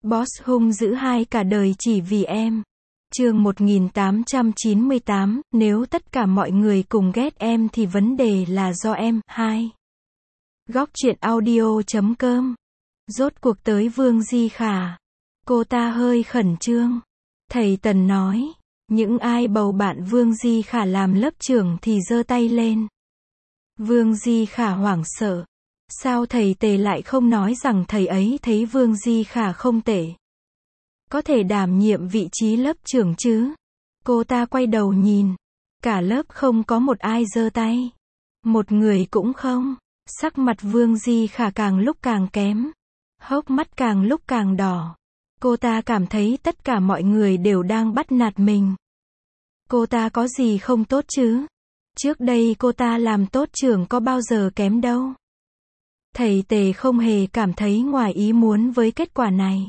Boss hung dữ hai cả đời chỉ vì em. Chương 1898, nếu tất cả mọi người cùng ghét em thì vấn đề là do em. 2. Góc truyện audio.com. Rốt cuộc tới Vương Di Khả. Cô ta hơi khẩn trương. Thầy Tần nói, những ai bầu bạn Vương Di Khả làm lớp trưởng thì giơ tay lên. Vương Di Khả hoảng sợ. Sao thầy Tề lại không nói rằng thầy ấy thấy Vương Di Khả không tệ, có thể đảm nhiệm vị trí lớp trưởng chứ? Cô ta quay đầu nhìn. Cả lớp không có một ai giơ tay. Một người cũng không. Sắc mặt Vương Di Khả càng lúc càng kém. Hốc mắt càng lúc càng đỏ. Cô ta cảm thấy tất cả mọi người đều đang bắt nạt mình. Cô ta có gì không tốt chứ? Trước đây cô ta làm tốt trưởng có bao giờ kém đâu. Thầy Tề không hề cảm thấy ngoài ý muốn với kết quả này.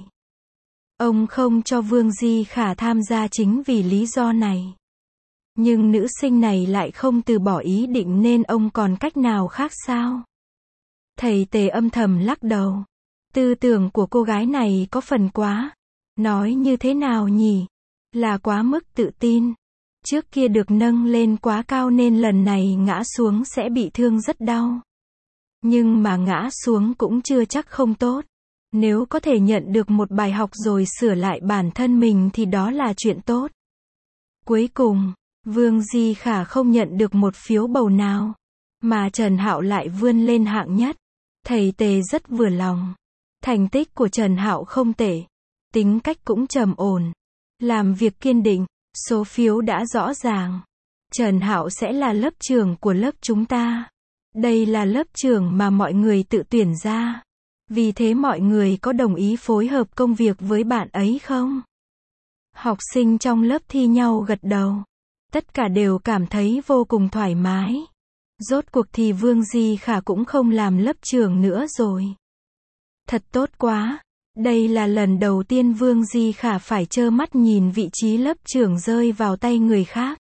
Ông không cho Vương Di Khả tham gia chính vì lý do này. Nhưng nữ sinh này lại không từ bỏ ý định nên ông còn cách nào khác sao? Thầy Tề âm thầm lắc đầu. Tư tưởng của cô gái này có phần quá. Nói như thế nào nhỉ? Là quá mức tự tin. Trước kia được nâng lên quá cao nên lần này ngã xuống sẽ bị thương rất đau. Nhưng mà ngã xuống cũng chưa chắc không tốt. Nếu có thể nhận được một bài học rồi sửa lại bản thân mình thì đó là chuyện tốt. Cuối cùng, Vương Di Khả không nhận được một phiếu bầu nào. Mà Trần Hạo lại vươn lên hạng nhất. Thầy Tề rất vừa lòng. Thành tích của Trần Hạo không tệ. Tính cách cũng trầm ổn. Làm việc kiên định. Số phiếu đã rõ ràng. Trần Hạo sẽ là lớp trưởng của lớp chúng ta. Đây là lớp trưởng mà mọi người tự tuyển ra. Vì thế mọi người có đồng ý phối hợp công việc với bạn ấy không? Học sinh trong lớp thi nhau gật đầu. Tất cả đều cảm thấy vô cùng thoải mái. Rốt cuộc thì Vương Di Khả cũng không làm lớp trưởng nữa rồi. Thật tốt quá. Đây là lần đầu tiên Vương Di Khả phải trơ mắt nhìn vị trí lớp trưởng rơi vào tay người khác.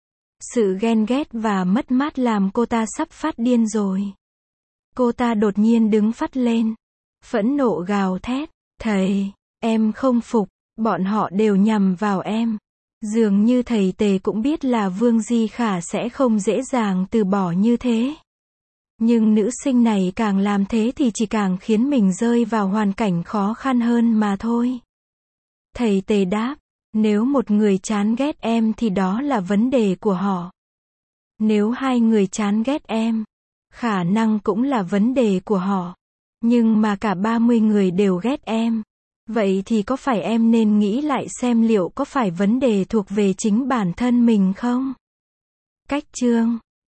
Sự ghen ghét và mất mát làm cô ta sắp phát điên rồi. Cô ta đột nhiên đứng phắt lên. Phẫn nộ gào thét. Thầy, em không phục. Bọn họ đều nhằm vào em. Dường như thầy Tề cũng biết là Vương Di Khả sẽ không dễ dàng từ bỏ như thế. Nhưng nữ sinh này càng làm thế thì chỉ càng khiến mình rơi vào hoàn cảnh khó khăn hơn mà thôi. Thầy Tề đáp. Nếu một người chán ghét em thì đó là vấn đề của họ. Nếu hai người chán ghét em, khả năng cũng là vấn đề của họ. Nhưng mà cả 30 người đều ghét em. Vậy thì có phải em nên nghĩ lại xem liệu có phải vấn đề thuộc về chính bản thân mình không? Cách chương